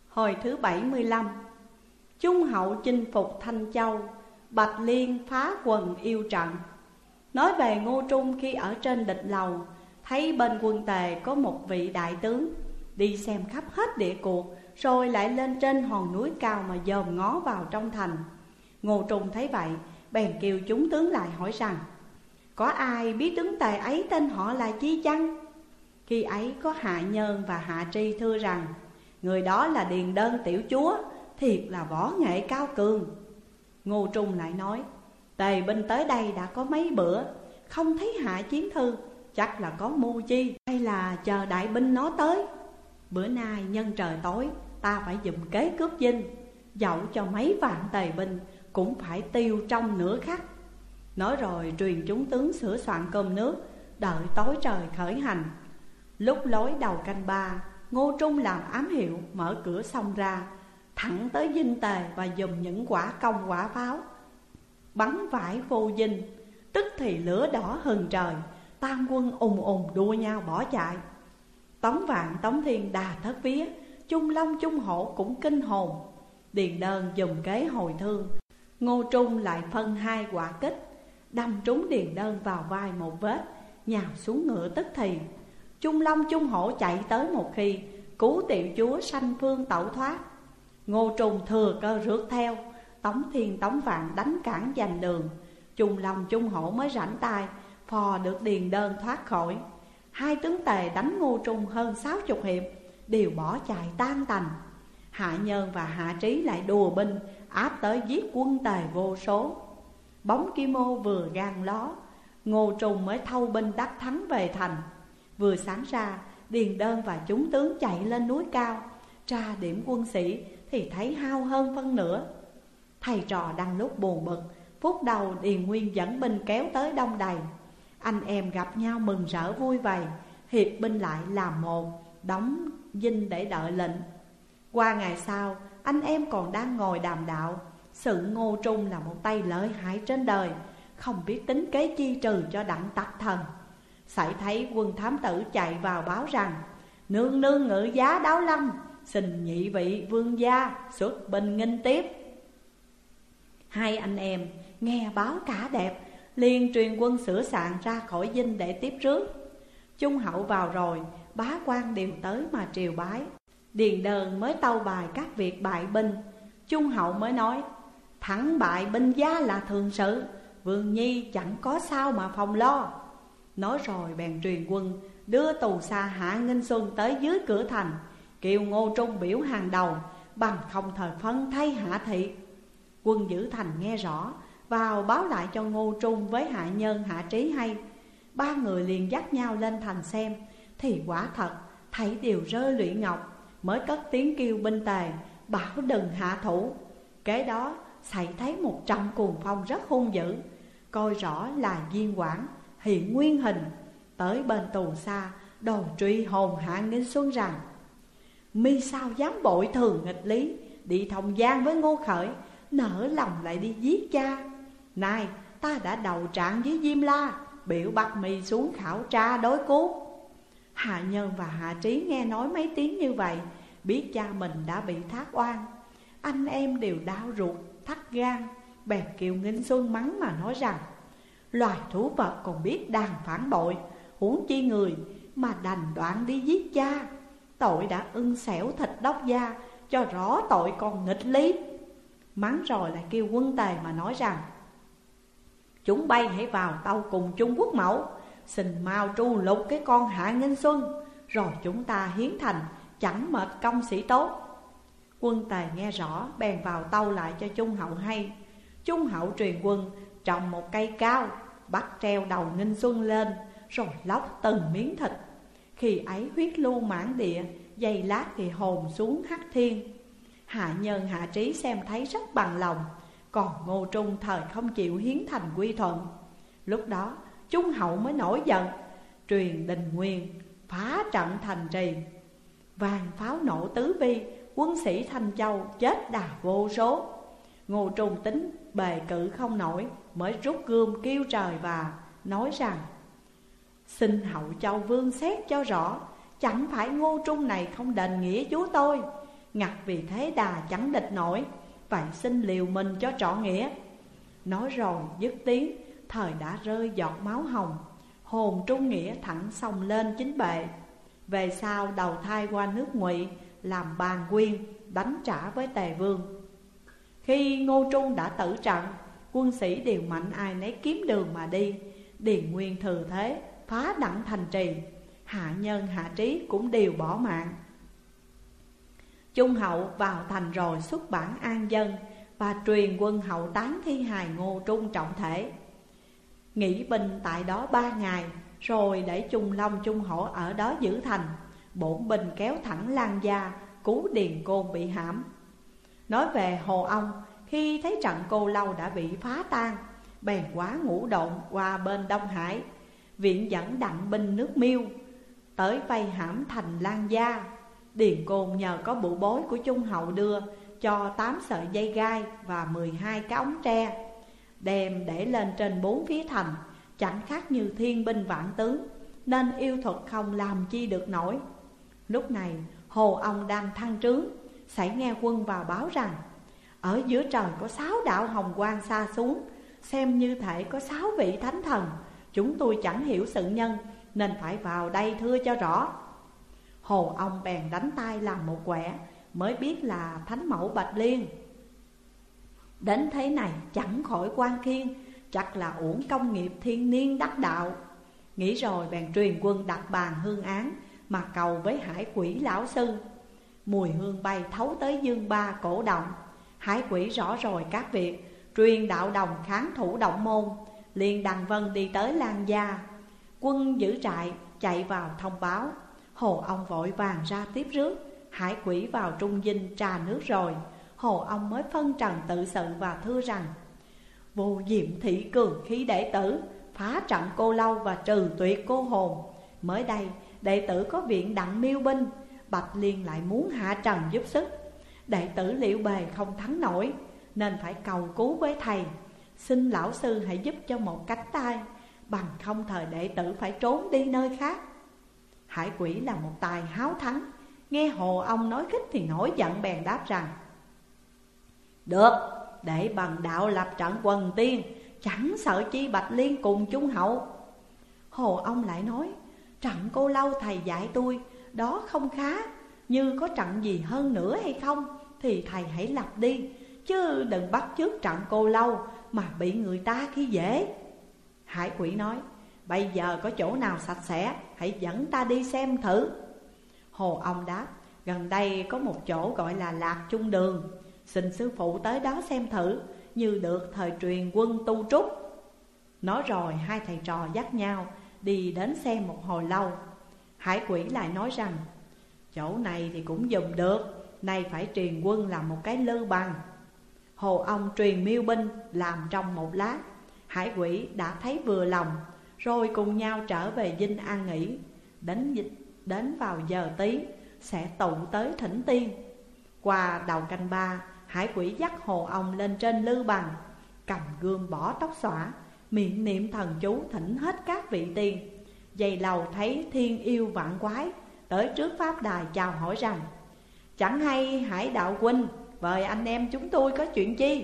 Hồi thứ 75. Trung hậu chinh phục Thanh Châu, Bạch Liên phá quần yêu trận. Nói về Ngô Trung khi ở trên địch lầu, thấy bên quân Tề có một vị đại tướng đi xem khắp hết địa cuộc, rồi lại lên trên hòn núi cao mà dòm ngó vào trong thành. Ngô Trung thấy vậy, bèn kêu chúng tướng lại hỏi rằng: có ai biết tướng Tề ấy tên họ là chi chăng? Khi ấy có Hạ Nhơn và Hạ Tri thưa rằng: người đó là Điền Đơn tiểu chúa, thiệt là võ nghệ cao cường. Ngô Trung lại nói: Tề binh tới đây đã có mấy bữa, không thấy hạ chiến thư, chắc là có mưu chi, hay là chờ đại binh nó tới. Bữa nay nhân trời tối, ta phải dùm kế cướp dinh, dẫu cho mấy vạn Tề binh cũng phải tiêu trong nửa khắc. Nói rồi truyền chúng tướng sửa soạn cơm nước, đợi tối trời khởi hành. Lúc lối đầu canh 3, Ngô Trung làm ám hiệu mở cửa xông ra, thẳng tới dinh Tề và dùng những quả công quả pháo bắn vãi vô dinh. Tức thì lửa đỏ hừng trời, tam quân ùng ùng đua nhau bỏ chạy. Tống Vạn, Tống Thiên đà thất vía, Trung Long, Trung Hổ cũng kinh hồn. Điền Đơn dùng kế hồi thương, Ngô Trung lại phân 2 quả kích, đâm trúng Điền Đơn vào vai một vết, nhào xuống ngựa tức thì. Trung Long, Trung Hổ chạy tới một khi, cứu tiểu chúa sanh phương tẩu thoát. Ngô Trung thừa cơ rượt theo, Tống Thiên, Tống Vạn đánh cản giành đường. Trung Long, Trung Hổ mới rảnh tay phò được Điền Đơn thoát khỏi. 2 tướng Tề đánh Ngô Trung hơn 60 hiệp, đều bỏ chạy tan tành. Hạ Nhơn và Hạ Trí lại đùa binh áp tới giết quân Tề vô số. Bóng kim ô vừa gan ló, Ngô Trung mới thâu binh đắc thắng về thành. Vừa sáng ra, Điền Đơn và chúng tướng chạy lên núi cao, tra điểm quân sĩ thì thấy hao hơn phân nửa. Thầy trò đang lúc buồn bực, phút đầu Điền Nguyên dẫn binh kéo tới đông đầy. Anh em gặp nhau mừng rỡ vui vầy, hiệp binh lại làm một, đóng dinh để đợi lệnh. Qua ngày sau, anh em còn đang ngồi đàm đạo, sự Ngô Trung là một tay lợi hại trên đời, không biết tính kế chi trừ cho đặng tặc thần. Sải thấy quân thám tử chạy vào báo rằng: nương nương ngự giá Đáo Lâm, xin nhị vị vương gia xuất binh nghênh tiếp. 2 anh em nghe báo cả đẹp, liền truyền quân sửa soạn ra khỏi dinh để tiếp rước. Trung hậu vào rồi, bá quan đều tới mà triều bái. Điền Đơn mới tâu bài các việc bại binh. Trung hậu mới nói: thắng bại binh gia là thường sự, vương nhi chẳng có sao mà phòng lo. Nói rồi bèn truyền quân đưa tù xa Hạ Nghinh Xuân tới dưới cửa thành, kêu Ngô Trung biểu hàng đầu, bằng không thời phân thay Hạ thị. Quân giữ thành nghe rõ, vào báo lại cho Ngô Trung với Hạ Nhân, Hạ Trí hay. 3 người liền dắt nhau lên thành xem, thì quả thật thấy đều rơi lụy ngọc, mới cất tiếng kêu binh Tề bảo đừng hạ thủ. Kế đó xảy thấy một trận cuồng phong rất hung dữ, coi rõ là Diên Quảng hiện nguyên hình. Tới bên tù xa, đồn truy hồn Hạ Nghinh Xuân rằng: mi sao dám bội thường nghịch lý, đi thông gian với Ngô Khởi, nỡ lòng lại đi giết cha. Nay ta đã đầu trạng với Diêm La, biểu bắt mi xuống khảo tra đối cứu. Hạ Nhân và Hạ Trí nghe nói mấy tiếng như vậy, biết cha mình đã bị thác oan. Anh em đều đau ruột thắt gan, bèn kêu Nghinh Xuân mắng mà nói rằng: loài thú vật còn biết đàn phản bội, huống chi người mà đành đoạn đi giết cha. Tội đã ưng xẻo thịt đốc da, cho rõ tội còn nghịch lý. Mắng rồi lại kêu quân Tề mà nói rằng: chúng bay hãy vào tâu cùng Trung Quốc mẫu, xin mau tru lục cái con Hạ Nghinh Xuân, rồi chúng ta hiến thành, chẳng mệt công sĩ tốt. Quân Tề nghe rõ, bèn vào tâu lại cho Trung hậu hay. Trung hậu truyền quân trồng một cây cao, bắt treo đầu Nghinh Xuân lên, rồi lóc từng miếng thịt. Khi ấy huyết lưu mãn địa, giây lát thì hồn xuống hắc thiên. Hạ Nhân, Hạ Trí xem thấy rất bằng lòng, còn Ngô Trung thời không chịu hiến thành quy thuận. Lúc đó Trung hậu mới nổi giận, truyền Đình Nguyên phá trận thành trì. Vàng pháo nổ tứ vi, quân sĩ Thanh Châu chết đà vô số. Ngô Trung tính bề cự không nổi, mới rút gươm kêu trời và nói rằng: xin Hậu Châu Vương xét cho rõ, chẳng phải Ngô Trung này không đền nghĩa chúa tôi, ngặt vì thế đà chẳng địch nổi, vậy xin liều mình cho trọn nghĩa. Nói rồi dứt tiếng, thời đã rơi giọt máu hồng, hồn trung nghĩa thẳng xông lên chính bệ. Về sau đầu thai qua nước Ngụy, làm bàn quyên đánh trả với Tề Vương. Khi Ngô Trung đã tử trận, quân sĩ đều mạnh ai nấy kiếm đường mà đi. Điền Nguyên thừa thế phá đặng thành trì, hạ nhân hạ trí cũng đều bỏ mạng. Trung hậu vào thành rồi xuất bản an dân, và truyền quân hậu táng thi hài Ngô Trung trọng thể. Nghỉ binh tại đó 3 ngày, rồi để Trung Long Trung Hổ ở đó giữ thành. Bổn binh kéo thẳng Lan Gia, cứu Điền Côn bị hãm. Nói về Hồ Ông, khi thấy trận Cô Lâu đã bị phá tan, bèn quá ngũ độn qua bên Đông Hải, viện dẫn đặng binh nước Miêu tới vây hãm thành Lan Gia. Điền Côn nhờ có bụ bối của Trung hậu đưa cho 8 sợi dây gai và 12 cái ống tre, đem để lên trên 4 phía thành, chẳng khác như thiên binh vạn tướng, nên yêu thuật không làm chi được nổi. Lúc này Hồ Ông đang thăng trướng, sảy nghe quân vào báo rằng ở giữa trời có 6 đạo hồng quang xa xuống, xem như thể có 6 vị thánh thần. Chúng tôi chẳng hiểu sự nhân, nên phải vào đây thưa cho rõ. Hồ Ông bèn đánh tay làm một quẻ, mới biết là thánh mẫu Bạch Liên. Đến thế này chẳng khỏi quan khiên, chắc là uổng công nghiệp thiên niên đắc đạo. Nghĩ rồi bèn truyền quân đặt bàn hương án, mà cầu với Hải Quỷ lão sư. Mùi hương bay thấu tới dương ba cổ động. Hải Quỷ rõ rồi các việc, truyền đạo đồng kháng thủ động môn. Liền đằng vân đi tới Lan Gia, quân giữ trại chạy vào thông báo. Hồ Ông vội vàng ra tiếp rước. Hải Quỷ vào trung dinh trà nước rồi, Hồ Ông mới phân trần tự sự và thưa rằng: Vô Diệm thị cường khí đệ tử, phá trận Cô Lâu và trừ tuyệt cô hồn. Mới đây đệ tử có viện đặng miêu binh, Bạch Liên lại muốn hạ trần giúp sức. Đệ tử liệu bề không thắng nổi, nên phải cầu cứu với thầy. Xin lão sư hãy giúp cho một cánh tay, bằng không thời đệ tử phải trốn đi nơi khác. Hải Quỷ là một tài háo thắng, nghe Hồ Ông nói khích thì nổi giận, bèn đáp rằng: Được, để bằng đạo lập trận quần tiên, chẳng sợ chi Bạch Liên cùng Trung hậu. Hồ Ông lại nói: Trận Cô Lâu thầy dạy tôi đó không khá, như có trận gì hơn nữa hay không thì thầy hãy lập đi, chứ đừng bắt chước trận Cô Lâu mà bị người ta khi dễ. Hải Quỷ nói: Bây giờ có chỗ nào sạch sẽ, hãy dẫn ta đi xem thử. Hồ Ông đáp: Gần đây có một chỗ gọi là Lạc Trung Đường, xin sư phụ tới đó xem thử, như được thời truyền quân tu trúc. Nói rồi hai thầy trò dắt nhau đi đến xem một hồi lâu. Hải Quỷ lại nói rằng: Chỗ này thì cũng dùm được, nay phải truyền quân làm một cái lư bằng. Hồ Ông truyền miêu binh làm trong một lát. Hải Quỷ đã thấy vừa lòng, rồi cùng nhau trở về dinh an nghỉ. Đến vào giờ tí sẽ tụ tới thỉnh tiên. Qua đầu canh 3, Hải Quỷ dắt Hồ Ông lên trên lư bằng, cầm gươm bỏ tóc xõa, miệng niệm thần chú thỉnh hết các vị tiên. Dày lầu thấy thiên yêu vạn quái tới trước pháp đài chào hỏi rằng: Chẳng hay Hải đạo huynh vời anh em chúng tôi có chuyện chi?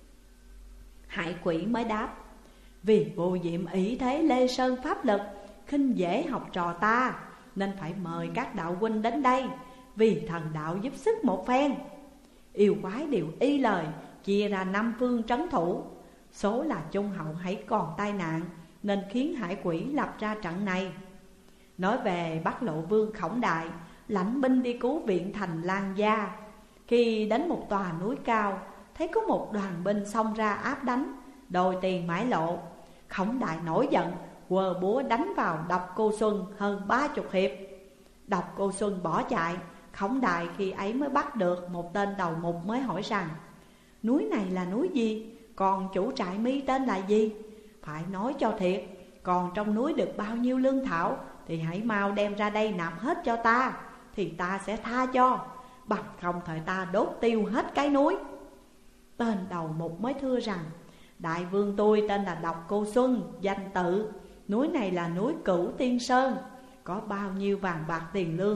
Hải Quỷ mới đáp: Vì Vô Diệm ỷ thế Lê Sơn pháp lực, khinh dễ học trò ta, nên phải mời các đạo huynh đến đây, vì thần đạo giúp sức một phen. Yêu quái đều y lời, chia ra 5 phương trấn thủ. Số là Trung hậu hãy còn tai nạn, nên khiến Hải Quỷ lập ra trận này. Nói về Bắc Lộ Vương Khổng Đại, lãnh binh đi cứu viện thành Lan Gia. Khi đến một tòa núi cao, thấy có một đoàn binh xông ra áp đánh, đòi tiền mãi lộ. Khổng Đại nổi giận, quờ búa đánh vào Độc Cô Xuân hơn 30 hiệp. Độc Cô Xuân bỏ chạy. Khổng Đại khi ấy mới bắt được một tên đầu mục, mới hỏi rằng: Núi này là núi gì? Còn chủ trại mi tên là gì? Phải nói cho thiệt, còn trong núi được bao nhiêu lương thảo thì hãy mau đem ra đây nạp hết cho ta, thì ta sẽ tha cho, bằng không thời ta đốt tiêu hết cái núi. Tên đầu mục mới thưa rằng: Đại vương tôi tên là Độc Cô Xuân, danh Tự. Núi này là núi Cửu Tiên Sơn, có bao nhiêu vàng bạc tiền lương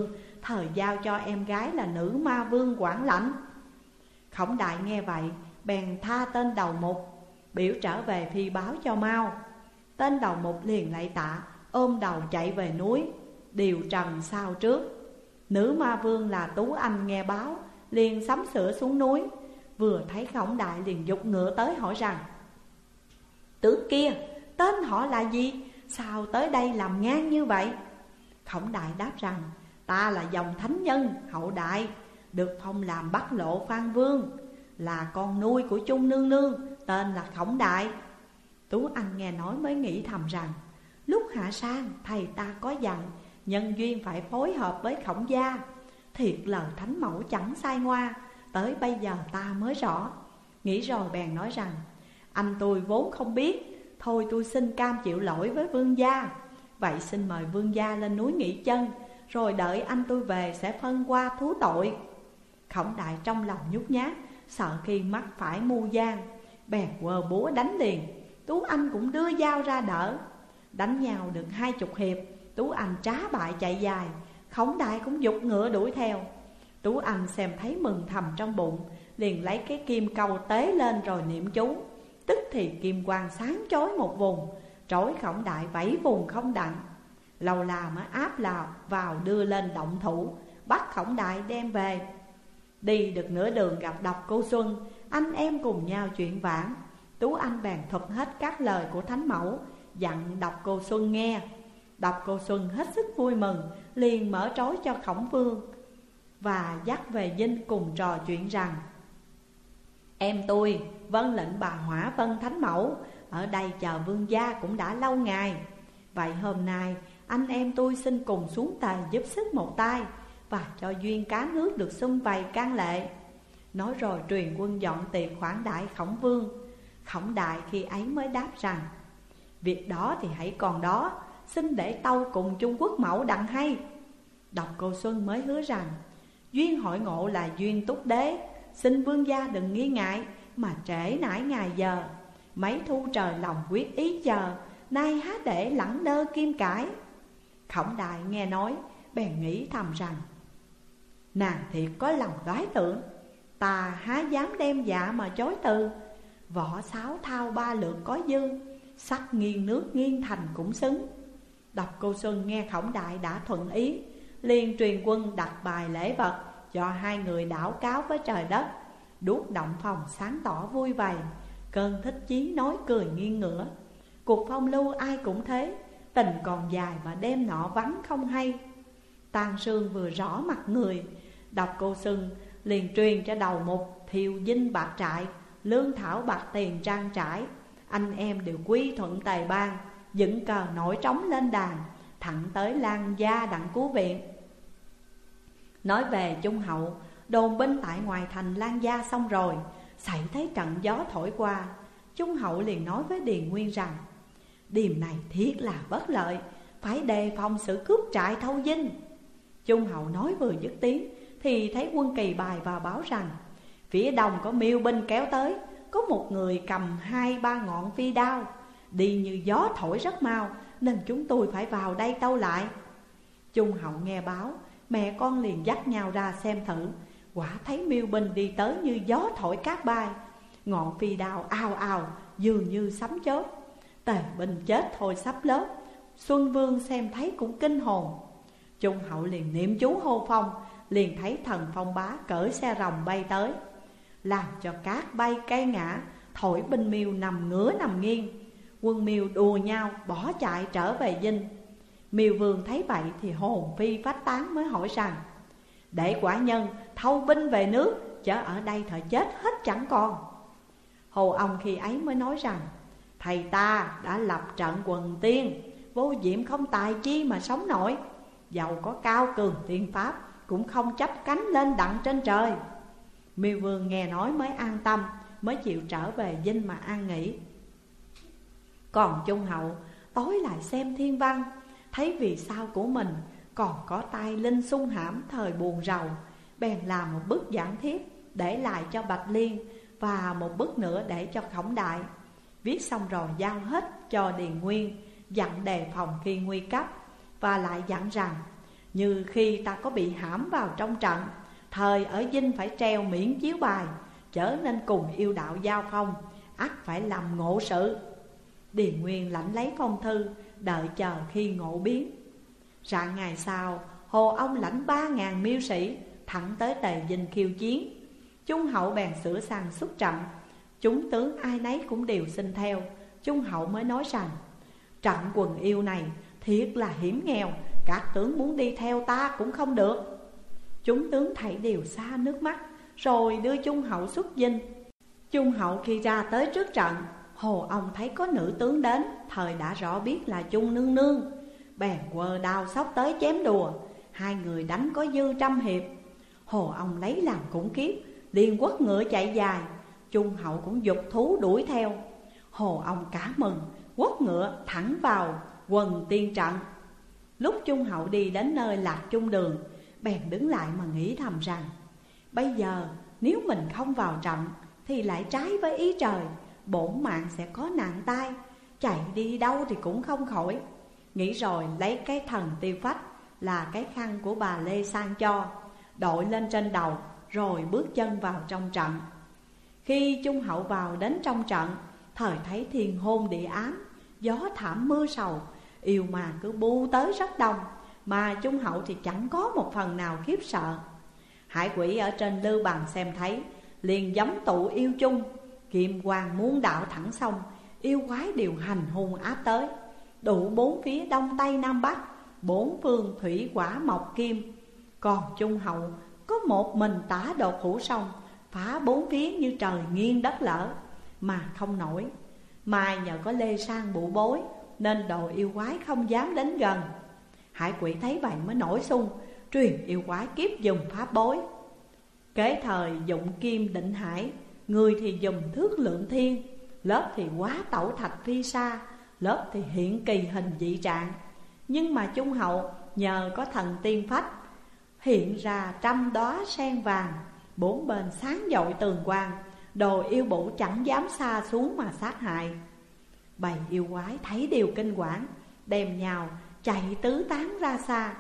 thời giao cho em gái là nữ ma vương quản lãnh. Khổng Đại nghe vậy bèn tha tên đầu mục, biểu trở về phi báo cho mau. Tên đầu mục liền lạy tạ, ôm đầu chạy về núi, điều trần sao trước. Nữ ma vương là Tú Anh nghe báo, liền sắm sửa xuống núi. Vừa thấy Khổng Đại liền giục ngựa tới hỏi rằng: tướng kia, tên họ là gì? Sao tới đây làm ngang như vậy? Khổng Đại đáp rằng: ta là dòng thánh nhân hậu Đại, được phong làm Bắc Lộ Phan Vương, là con nuôi của Chung nương nương, tên là Khổng Đại. Tú Anh nghe nói mới nghĩ thầm rằng: lúc hạ sang thầy ta có dặn nhân duyên phải phối hợp với Khổng gia. Thiệt lời thánh mẫu chẳng sai ngoa, tới bây giờ ta mới rõ. Nghĩ rồi bèn nói rằng: anh tôi vốn không biết, thôi tôi xin cam chịu lỗi với vương gia. Vậy xin mời vương gia lên núi nghỉ chân, rồi đợi anh tôi về sẽ phân qua thú tội. Khổng Đại trong lòng nhút nhát, sợ khi mắc phải mưu gian, bèn quờ búa đánh liền. Tú Anh cũng đưa dao ra đỡ. Đánh nhau được 20 hiệp, Tú Anh trá bại chạy dài, Khổng Đại cũng giục ngựa đuổi theo. Tú Anh xem thấy mừng thầm trong bụng, liền lấy cái kim câu tế lên rồi niệm chú. Tức thì kim quang sáng chói một vùng, trói Khổng Đại 7 vùng không đặng. Lâu là mới áp vào đưa lên động thủ, bắt Khổng Đại đem về. Đi được nửa đường gặp Độc Cô Xuân, anh em cùng nhau chuyện vãn. Tú Anh bèn thuật hết các lời của thánh mẫu, dặn Độc Cô Xuân nghe. Độc Cô Xuân hết sức vui mừng, liền mở trói cho Khổng Vương và dắt về dinh cùng trò chuyện rằng: em tôi vâng lệnh bà Hỏa Vân thánh mẫu, ở đây chờ vương gia cũng đã lâu ngày. Vậy hôm nay anh em tôi xin cùng xuống tề giúp sức một tay, và cho duyên cá nước được sum vầy can lệ. Nói rồi truyền quân dọn tiệc khoản đãi Khổng Vương. Khổng Đại khi ấy mới đáp rằng: việc đó thì hãy còn đó, xin để tâu cùng Trung Quốc mẫu đặng hay. Độc Cô Xuân mới hứa rằng: duyên hội ngộ là duyên túc đế, xin vương gia đừng nghi ngại mà trễ nải ngày giờ. Mấy thu trời lòng quyết ý chờ, nay há để lẳng đơ kim cãi. Khổng Đại nghe nói bèn nghĩ thầm rằng: nàng thiệt có lòng đoái tưởng, ta há dám đem dạ mà chối từ. Võ sáo thao 3 lượt có dư, sắc nghiêng nước nghiêng thành cũng xứng. Độc Cô Xuân nghe Khổng Đại đã thuận ý, liền truyền quân đặt bài lễ vật, cho hai người đảo cáo với trời đất. Đuốc động phòng sáng tỏ vui vầy, cơn thích chí nói cười nghiêng ngửa. Cuộc phong lưu ai cũng thế, tình còn dài mà đêm nọ vắng không hay. Tàn sương vừa rõ mặt người, Độc Cô Xuân liền truyền cho đầu mục Thiều dinh bạc trại, lương thảo bạc tiền trang trải. Anh em đều quy thuận tề bang, dựng cờ nổi trống lên đàn, thẳng tới Lan gia đặng cứu viện. Nói về Trung hậu, đồn binh tại ngoài thành Lan gia xong rồi, xảy thấy trận gió thổi qua. Trung hậu liền nói với Điền Nguyên rằng: điểm này thiết là bất lợi, phải đề phòng sự cướp trại thâu dinh. Trung hậu nói vừa dứt tiếng thì thấy quân Kỳ bài vào báo rằng: phía đông có miêu binh kéo tới, có một người cầm 2-3 ngọn phi đao, đi như gió thổi rất mau, nên chúng tôi phải vào đây tâu lại. Trung hậu nghe báo, mẹ con liền dắt nhau ra xem thử. Quả thấy miêu binh đi tới như gió thổi cát bay, ngọn phi đao ào ào dường như sấm chớp. Tề binh chết thôi sắp lớp. Xuân Vương xem thấy cũng kinh hồn. Trung hậu liền niệm chú hô phong, liền thấy thần phong bá cởi xe rồng bay tới, làm cho cát bay cây ngã, thổi binh miêu nằm ngửa nằm nghiêng. Quân miêu đùa nhau bỏ chạy trở về dinh. Miêu Vương thấy vậy thì hồn phi phách tán, mới hỏi rằng: để quả nhân thâu binh về nước, chớ ở đây thời chết hết chẳng còn. Hồ ông khi ấy mới nói rằng: thầy ta đã lập trận quần tiên, vô diệm không tài chi mà sống nổi. Dầu có cao cường tiên pháp, cũng không chấp cánh lên đặng trên trời. Miêu Vương nghe nói mới an tâm, mới chịu trở về dinh mà an nghỉ. Còn Trung hậu tối lại xem thiên văn, thấy vì sao của mình còn có tai linh xung hãm thời buồn rầu, bèn làm một bức giảng thiếp để lại cho Bạch Liên, và một bức nữa để cho Khổng Đại. Viết xong rồi giao hết cho Điền Nguyên, dặn đề phòng khi nguy cấp, và lại dặn rằng: Như khi ta có bị hãm vào trong trận, thời ở dinh phải treo miễn chiếu bài, chớ nên cùng yêu đạo giao phong, ắt phải làm ngộ sự. Điền Nguyên lãnh lấy phong thư, đợi chờ khi ngộ biến. Rạng ngày sau, Hồ ông lãnh 3.000 miêu sĩ thẳng tới Tề Dinh khiêu chiến. Trung hậu bèn sửa sang xuất trận, chúng tướng ai nấy cũng đều xin theo. Trung hậu mới nói rằng: trận quần yêu này thiệt là hiểm nghèo, các tướng muốn đi theo ta cũng không được. Chúng tướng thảy đều xa nước mắt, rồi đưa Trung hậu xuất dinh. Trung hậu khi ra tới trước trận, Hồ ông thấy có nữ tướng đến, thời đã rõ biết là Trung nương nương, bèn quơ đao xốc tới chém đùa. Hai người đánh có dư 100 hiệp. Hồ ông lấy làm khủng khiếp, liền quất ngựa chạy dài. Trung hậu cũng giục thú đuổi theo. Hồ ông cả mừng, quất ngựa thẳng vào quần tiên trận. Lúc Trung hậu đi đến nơi lạc chung đường, bèn đứng lại mà nghĩ thầm rằng: bây giờ nếu mình không vào trận thì lại trái với ý trời, bổn mạng sẽ có nạn tai, chạy đi đâu thì cũng không khỏi. Nghĩ rồi lấy cái thần tiêu phách là cái khăn của bà Lê Sang cho, đội lên trên đầu rồi bước chân vào trong trận. Khi Trung hậu vào đến trong trận, thời thấy thiên hôn địa ám, gió thảm mưa sầu, yêu mà cứ bu tới rất đông, mà Trung hậu thì chẳng có một phần nào khiếp sợ. Hải quỷ ở trên lư bằng xem thấy, liền gióng tụ yêu chung. Kim quang muốn đạo thẳng sông, yêu quái đều hành hung áp tới, đủ 4 phía đông tây nam bắc, 4 phương thủy hỏa mộc kim. Còn Trung hậu có một mình tả đột hữu sông, phá 4 phía như trời nghiêng đất lở mà không nổi. Mai nhờ có Lê Sang bụ bối, nên đồ yêu quái không dám đến gần. Hải quỷ thấy vậy mới nổi xung, truyền yêu quái kiếp dùng pháp bối. Kế thời dụng kim định hải, người thì dùng thước lượng thiên, lớp thì quá tẩu thạch phi sa, lớp thì hiện kỳ hình dị trạng. Nhưng mà Trung hậu nhờ có thần tiên phách, hiện ra 100 đóa sen vàng, 4 bên sáng dội tường quang, đồ yêu bụ chẳng dám xa xuống mà sát hại. Bầy yêu quái thấy điều kinh quản, đem nhau chạy tứ tán ra xa.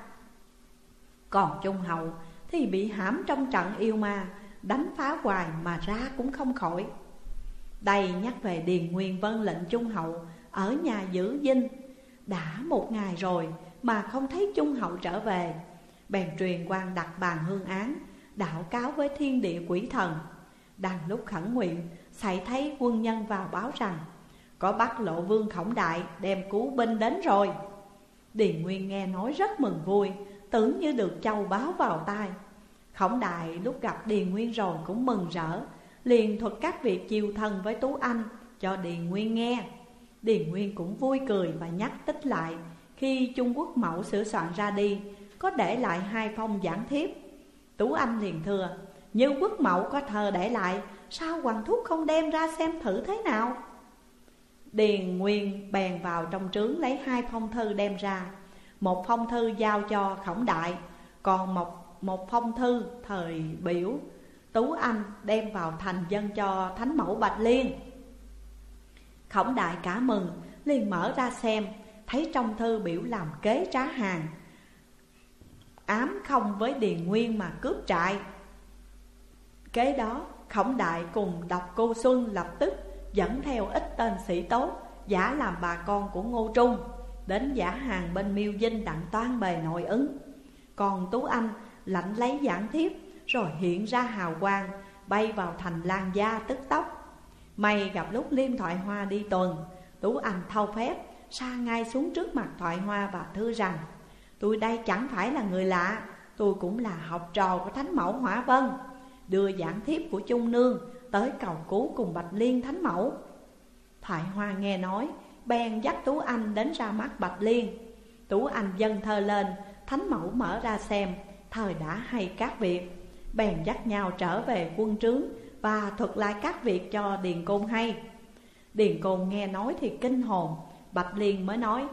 Còn Trung hậu thì bị hãm trong trận yêu ma, đánh phá hoài mà ra cũng không khỏi. Đây nhắc về Điền Nguyên vâng lệnh Trung hậu ở nhà giữ dinh. Đã 1 ngày rồi mà không thấy Trung hậu trở về, bèn truyền quan đặt bàn hương án, đạo cáo với thiên địa quỷ thần. Đang lúc khẩn nguyện, xảy thấy quân nhân vào báo rằng có Bắc Lộ Vương Khổng Đại đem cứu binh đến rồi. Điền Nguyên nghe nói rất mừng vui, tưởng như được châu báo vào tai. Khổng Đại lúc gặp Điền Nguyên rồi cũng mừng rỡ, liền thuật các việc chiêu thân với Tú Anh cho Điền Nguyên nghe. Điền Nguyên cũng vui cười và nhắc tích lại khi Trung Quốc Mậu sửa soạn ra đi, có để lại 2 phong giảng thiếp. Tú Anh liền thưa: như Quốc Mậu có thờ để lại, sao Hoàng thúc không đem ra xem thử thế nào? Điền Nguyên bèn vào trong trướng lấy 2 phong thư đem ra. Một phong thư giao cho Khổng Đại, còn một phong thư thời biểu Tú Anh đem vào thành dân cho Thánh mẫu Bạch Liên. Khổng Đại cả mừng, liền mở ra xem, thấy trong thư biểu làm kế trá hàng, ám không với Điền Nguyên mà cướp trại. Kế đó Khổng Đại cùng Độc Cô Xuân lập tức dẫn theo ít tên sĩ tốt, giả làm bà con của Ngô Trung, đến giả hàng bên Miêu Dinh đặng toan bề nội ứng. Còn Tú Anh lãnh lấy giảng thiếp, rồi hiện ra hào quang, bay vào thành Lan Gia tức tốc. May gặp lúc Liêm Thoại Hoa đi tuần, Tú Anh thâu phép sa ngay xuống trước mặt Thoại Hoa và thưa rằng: tôi đây chẳng phải là người lạ, tôi cũng là học trò của Thánh mẫu Hỏa Vân, đưa giảng thiếp của Trung nương tới cầu cứu cùng Bạch Liên Thánh mẫu. Thoại Hoa nghe nói, bèn dắt Tú Anh đến ra mắt Bạch Liên. Tú Anh dâng thơ lên, Thánh mẫu mở ra xem, thời đã hay các việc, bèn dắt nhau trở về quân trướng và thuật lại các việc cho Điền Côn hay. Điền Côn nghe nói thì kinh hồn. Bạch Liên mới nói: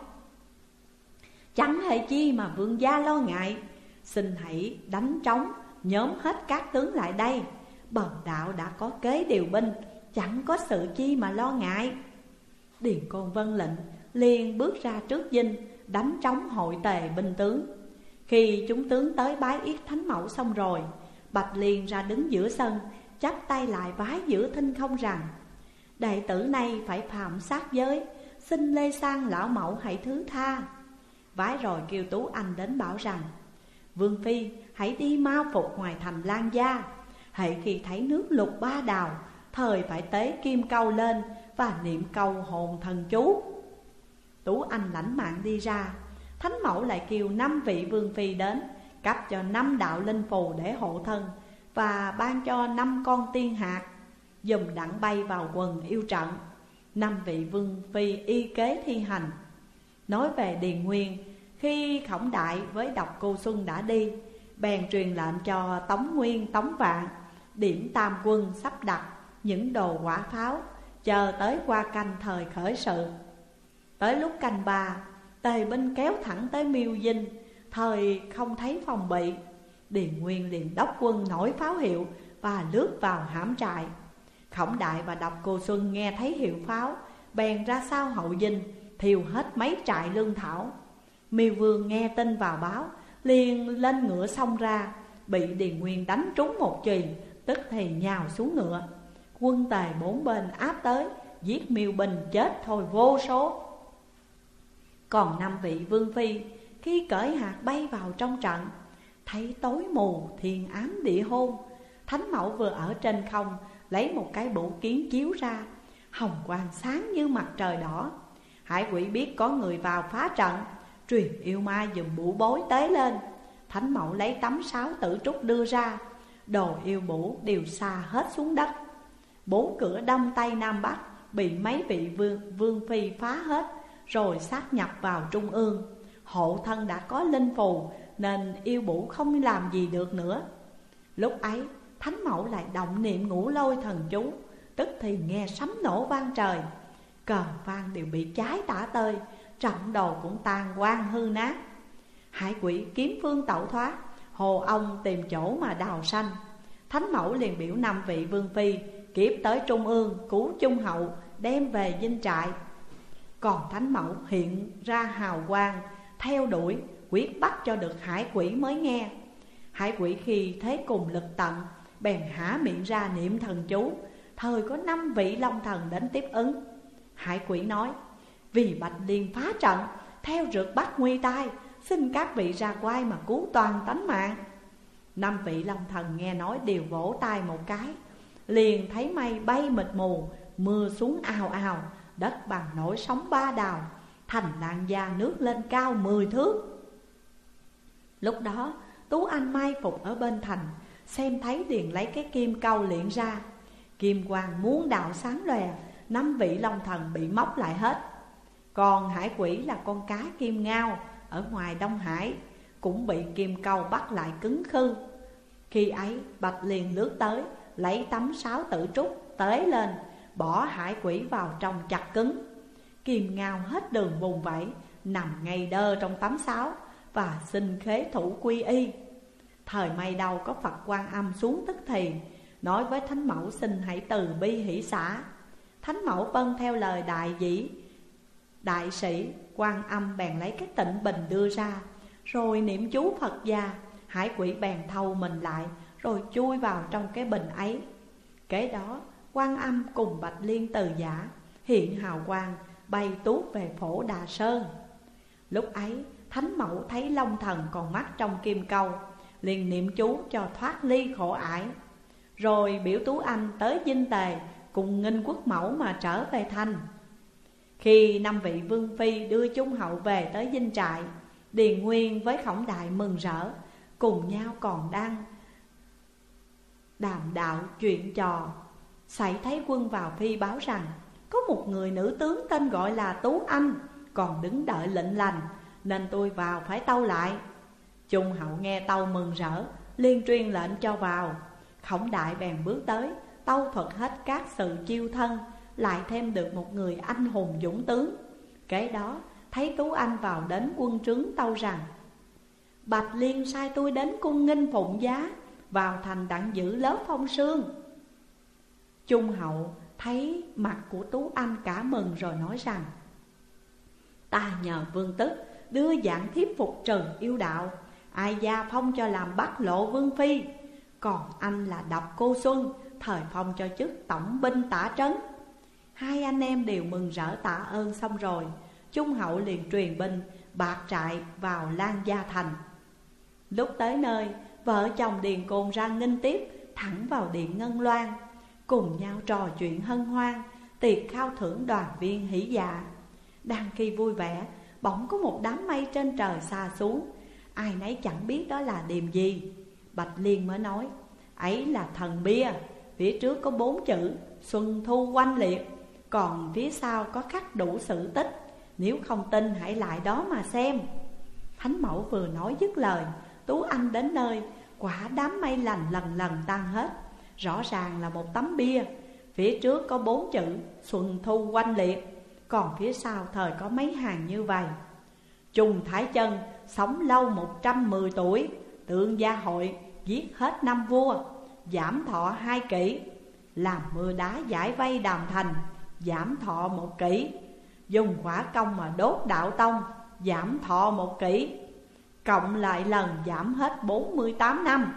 chẳng hề chi mà vương gia lo ngại, xin hãy đánh trống nhóm hết các tướng lại đây. Bần đạo đã có kế điều binh, chẳng có sự chi mà lo ngại. Điền Côn vâng lệnh, liền bước ra trước dinh, đánh trống hội tề binh tướng. Khi chúng tướng tới bái yết Thánh Mẫu xong rồi, Bạch Liên ra đứng giữa sân, chắp tay lại vái giữa thinh không rằng: đệ tử này phải phạm sát giới, xin Lê Sang lão mẫu hãy thứ tha. Vái rồi kêu Tú Anh đến bảo rằng: Vương Phi hãy đi mau phục ngoài thành Lan Gia. Hễ khi thấy nước lục ba đào, thời phải tế kim câu lên và niệm câu hồn thần chú. Tú Anh lãnh mạng đi ra. Thánh Mẫu lại kêu 5 vị Vương Phi đến, cấp cho 5 đạo linh phù để hộ thân, và ban cho 5 con tiên hạt dùm đặng bay vào quần yêu trận. 5 vị Vương Phi y kế thi hành. Nói về Điền Nguyên, khi Khổng Đại với Độc Cô Xuân đã đi, bèn truyền lệnh cho Tống Nguyên, Tống Vạn điểm tam quân sắp đặt những đồ quả pháo, chờ tới qua canh thời khởi sự. Tới lúc canh 3, tề binh kéo thẳng tới Miêu Dinh, thời không thấy phòng bị. Điền Nguyên liền đốc quân nổi pháo hiệu và lướt vào hãm trại. Khổng Đại và Độc Cô Xuân nghe thấy hiệu pháo, bèn ra sau hậu dinh, thiêu hết mấy trại lương thảo. Miêu Vương nghe tin vào báo, liền lên ngựa xông ra, bị Điền Nguyên đánh trúng một chùy, tức thì nhào xuống ngựa. Quân tề bốn bên áp tới, giết Miêu binh chết thôi vô số. Còn 5 vị Vương Phi khi cởi hạt bay vào trong trận, thấy tối mù thiên ám địa hôn. Thánh Mẫu vừa ở trên không, lấy một cái bụ kiến chiếu ra, hồng quang sáng như mặt trời đỏ. Hải Quỷ biết có người vào phá trận, truyền yêu ma dùm bụ bối tế lên. Thánh Mẫu lấy tấm sáo tử trúc đưa ra, đồ yêu bụ đều xa hết xuống đất. 4 cửa đông tây nam bắc bị mấy vị vương phi phá hết, rồi sát nhập vào trung ương. Hộ thân đã có linh phù, nên yêu bụ không làm gì được nữa. Lúc ấy Thánh Mẫu lại động niệm Ngũ Lôi thần chú, tức thì nghe sấm nổ vang trời. Cờ vang đều bị cháy tả tơi, trận đồ cũng tan quang hư nát. Hải Quỷ kiếm phương tẩu thoát, Hồ Ông tìm chỗ mà đào sanh. Thánh Mẫu liền biểu 5 vị Vương Phi kiếp tới trung ương cứu Trung Hậu, đem về dinh trại. Còn Thánh Mẫu hiện ra hào quang, theo đuổi quyết bắt cho được Hải Quỷ mới nghe. Hải Quỷ khi thế cùng lực tận, bèn há miệng ra niệm thần chú. Thời có 5 vị Long Thần đến tiếp ứng. Hải Quỷ nói: vì Bạch Liên phá trận, theo rượt bắt nguy tai, xin các vị ra quay mà cứu toàn tánh mạng. 5 vị Long Thần nghe nói đều vỗ tay một cái, liền thấy mây bay mịt mù, mưa xuống ào ào, đất bằng nổi sóng ba đào, thành Lan Gia nước lên cao 10 thước. Lúc đó Tú Anh mai phục ở bên thành, xem thấy liền lấy cái kim câu luyện ra. Kim quang muốn đạo sáng lòe, 5 vị Long Thần bị móc lại hết. Còn Hải Quỷ là con cá kim ngao ở ngoài Đông Hải, cũng bị kim câu bắt lại cứng khư. Khi ấy Bạch liền lướt tới, lấy tấm sáo tử trúc tế lên, bỏ Hải Quỷ vào trong chặt cứng. Kim ngao hết đường vùng vẫy, nằm ngay đơ trong tấm sáo và xin khế thủ quy y. Thời may đâu có Phật Quan Âm xuống tức thì, nói với Thánh Mẫu xin hãy từ bi hỷ xả. Thánh Mẫu vâng theo lời đại sĩ. Quan Âm bèn lấy cái tịnh bình đưa ra, rồi niệm chú Phật gia. Hải Quỷ bèn thâu mình lại, rồi chui vào trong cái bình ấy. Kế đó Quan Âm cùng Bạch Liên từ giả hiện hào quang, bay tuốt về Phổ Đà Sơn. Lúc ấy Thánh Mẫu thấy Long Thần còn mắc trong kim câu, liền niệm chú cho thoát ly khổ ải. Rồi biểu Tú Anh tới dinh tề, cùng Nghinh Quốc Mẫu mà trở về thành. Khi 5 vị Vương Phi đưa Trung Hậu về tới dinh trại, Điền Nguyên với Khổng Đại mừng rỡ, cùng nhau còn đang đàm đạo chuyện trò. Xảy thấy quân vào phi báo rằng có một người nữ tướng tên gọi là Tú Anh, còn đứng đợi lệnh lành, nên tôi vào phải tâu lại. Trung Hậu nghe tâu mừng rỡ, liên truyền lệnh cho vào. Khổng Đại bèn bước tới, tâu thuật hết các sự chiêu thân, lại thêm được một người anh hùng dũng tướng. Kế đó thấy Tú Anh vào đến quân trướng tâu rằng: Bạch Liên sai tôi đến cung nghinh phụng giá, vào thành đặng giữ lớp phong sương. Trung Hậu thấy mặt của Tú Anh cả mừng, rồi nói rằng: ta nhờ vương tức đưa dạng thiếp phục trừ yêu đạo, Ai gia phong cho làm Bắc Lộ vương phi, còn anh là độc cô Xuân, thời phong cho chức tổng binh tả trấn. Hai anh em đều mừng rỡ tạ ơn xong rồi, Trung hậu liền truyền binh bạt trại vào Lan Gia thành. Lúc tới nơi, vợ chồng Điền Côn ra nghênh tiếp, thẳng vào điện Ngân Loan, cùng nhau trò chuyện hân hoan, tiệc khao thưởng đoàn viên hỷ dạ. Đang khi vui vẻ, bỗng có một đám mây trên trời xa xuống, ai nấy chẳng biết đó là điềm gì. Bạch Liên mới nói, ấy là thần bia, phía trước có 4 chữ Xuân Thu oanh liệt, còn phía sau có khắc đủ sự tích. Nếu không tin hãy lại đó mà xem. Thánh mẫu vừa nói dứt lời, Tú Anh đến nơi, quả đám mây lành lần lần tan hết. Rõ ràng là một tấm bia, phía trước có 4 chữ Xuân Thu oanh liệt, còn phía sau thời có mấy hàng như vậy: Trùng Thái Chân sống lâu 110 tuổi, Tượng Gia Hội giết hết 5 vua, giảm thọ 2 kỷ, làm mưa đá giải vây Đàm Thành, giảm thọ 1 kỷ, dùng hỏa công mà đốt đạo tông, giảm thọ 1 kỷ, cộng lại lần giảm hết 48 năm.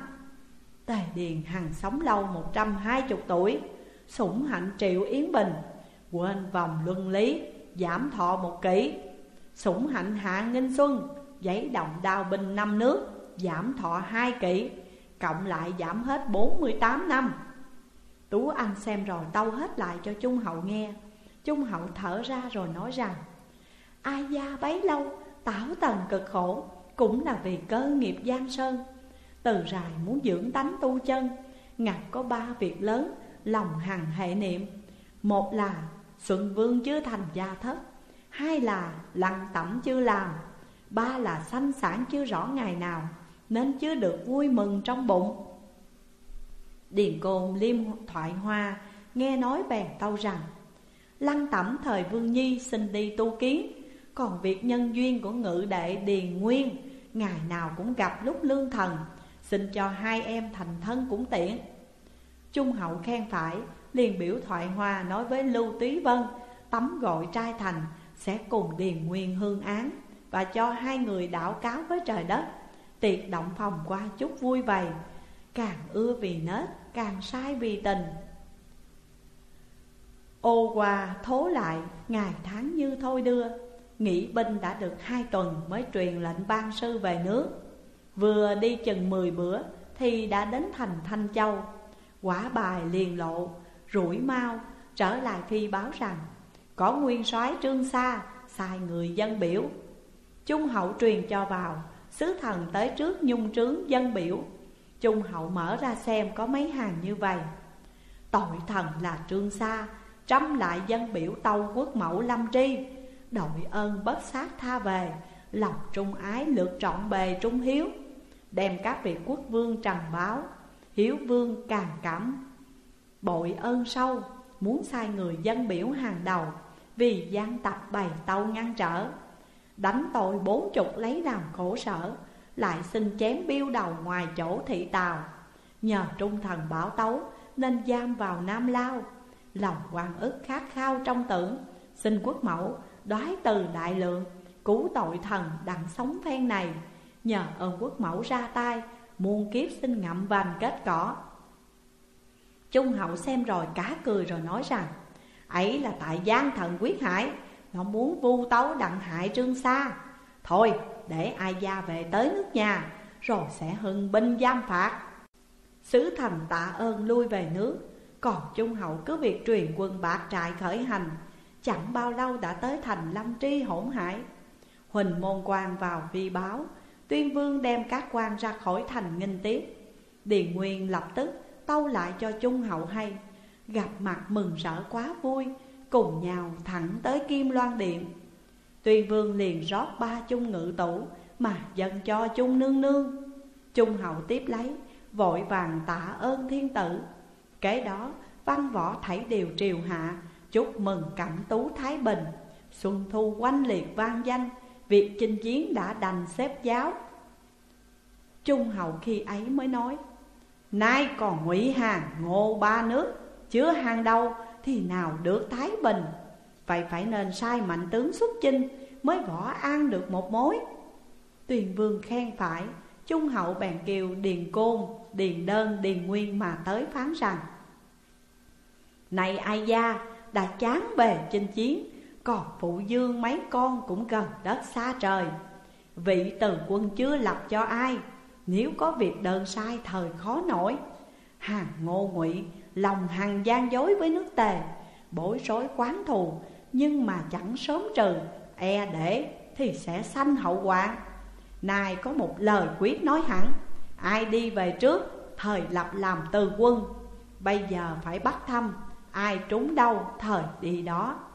Tề Điền Hằng sống lâu 120 tuổi, Sủng Hạnh Triệu Yến Bình quên vòng luân lý, giảm thọ 1 kỷ, Sủng Hạnh Hạ Nghinh Xuân giấy động đao binh 5 nước, giảm thọ 2 kỷ, cộng lại giảm hết 48 năm. Tú Anh xem rồi tâu hết lại cho Trung hậu nghe. Trung hậu thở ra rồi nói rằng, ai gia bấy lâu Tảo Tần cực khổ, cũng là vì cơ nghiệp giang sơn. Từ rài muốn dưỡng tánh tu chân, ngặt có 3 việc lớn lòng hằng hệ niệm. Một là Xuân Vương chưa thành gia thất, 2 là Lăng Tẩm chưa làm, 3 là sanh sản chưa rõ ngày nào, nên chưa được vui mừng trong bụng. Điền Côn Liêm Thoại Hoa nghe nói bèn tâu rằng, Lăng Tẩm thời Vương Nhi xin đi tu kiến, còn việc nhân duyên của ngự đệ Điền Nguyên ngày nào cũng gặp lúc lương thần, xin cho hai em thành thân cũng tiện. Trung hậu khen phải, liền biểu Thoại Hoa nói với Lưu Túy Vân tấm gọi trai thành sẽ cùng Điền Nguyên hương án, và cho hai người đảo cáo với trời đất. Tiệc động phòng qua chút vui vầy, càng ưa vì nết, càng sai vì tình. Ô qua thố lại, ngày tháng như thôi đưa. Nghỉ binh đã được 2 tuần mới truyền lệnh ban sư về nước. Vừa đi chừng 10 bữa thì đã đến thành Thanh Châu. Quả bài liền lộ, rủi mau trở lại phi báo rằng có nguyên soái Trương Sa sai người dân biểu. Trung hậu truyền cho vào, sứ thần tới trước nhung trướng dân biểu. Trung hậu mở ra xem có mấy hàng như vậy: tội thần là Trương Sa, trăm lại dân biểu tâu quốc mẫu Lâm Tri, đội ơn bất sát tha về, lòng trung ái lược trọn bề trung hiếu. Đem các vị quốc vương trần báo, hiếu vương càng cảm bội ơn sâu, muốn sai người dân biểu hàng đầu, vì gian tặc bày tâu ngăn trở. Đánh tội 40 lấy làm khổ sở, lại xin chém biêu đầu ngoài chỗ thị tàu. Nhờ trung thần bảo tấu nên giam vào Nam Lao. Lòng oan ức khát khao trong tưởng, xin quốc mẫu đoái từ đại lượng, cứu tội thần đặng sống phen này. Nhờ ơn quốc mẫu ra tay, muôn kiếp xin ngậm vành kết cỏ. Trung hậu xem rồi cả cười rồi nói rằng, ấy là tại gian thần quyết hải, nó muốn vu tấu đặng hại Trương Sa. Thôi để ai gia về tới nước nhà, rồi sẽ hưng binh giam phạt. Sứ thành tạ ơn lui về nước. Còn Trung hậu cứ việc truyền quân bạt trại khởi hành. Chẳng bao lâu đã tới thành Lâm Tri hỗn hải. Huỳnh Môn Quan vào phi báo, Tuyên Vương đem các quan ra khỏi thành nghênh tiếp. Điền Nguyên lập tức tâu lại cho Trung hậu hay, gặp mặt mừng rỡ quá vui, cùng nhau thẳng tới Kim Loan Điện. Tuyên Vương liền rót 3 chung ngự tủ mà dâng cho Trung nương nương. Trung hậu tiếp lấy, vội vàng tạ ơn thiên tử. Kế đó văn võ thảy đều triều hạ, chúc mừng Cẩm Tú Thái Bình. Xuân thu oanh liệt vang danh, việc chinh chiến đã đành xếp giáo. Trung hậu khi ấy mới nói, nay còn Ngụy Hàn Ngô 3 nước, chứa hàng đầu thì nào được Thái Bình. Vậy phải nên sai mạnh tướng xuất chinh, mới võ an được một mối. Tuyền Vương khen phải, Trung hậu bèn kêu Điền Côn, Điền Đơn, Điền Nguyên mà tới phán rằng: Này ai gia, đã chán về chinh chiến, còn phụ dương mấy con cũng gần đất xa trời. Vị từ quân chưa lập cho ai, nếu có việc đơn sai thời khó nổi. Hàng Ngô Ngụy lòng hằng gian dối với nước Tề, bối rối quán thù, nhưng mà chẳng sớm trừ, e để thì sẽ sanh hậu hoạn. Nay có một lời quyết nói hẳn, ai đi về trước, thời lập làm từ quân. Bây giờ phải bắt thăm, ai trúng đâu thời đi đó.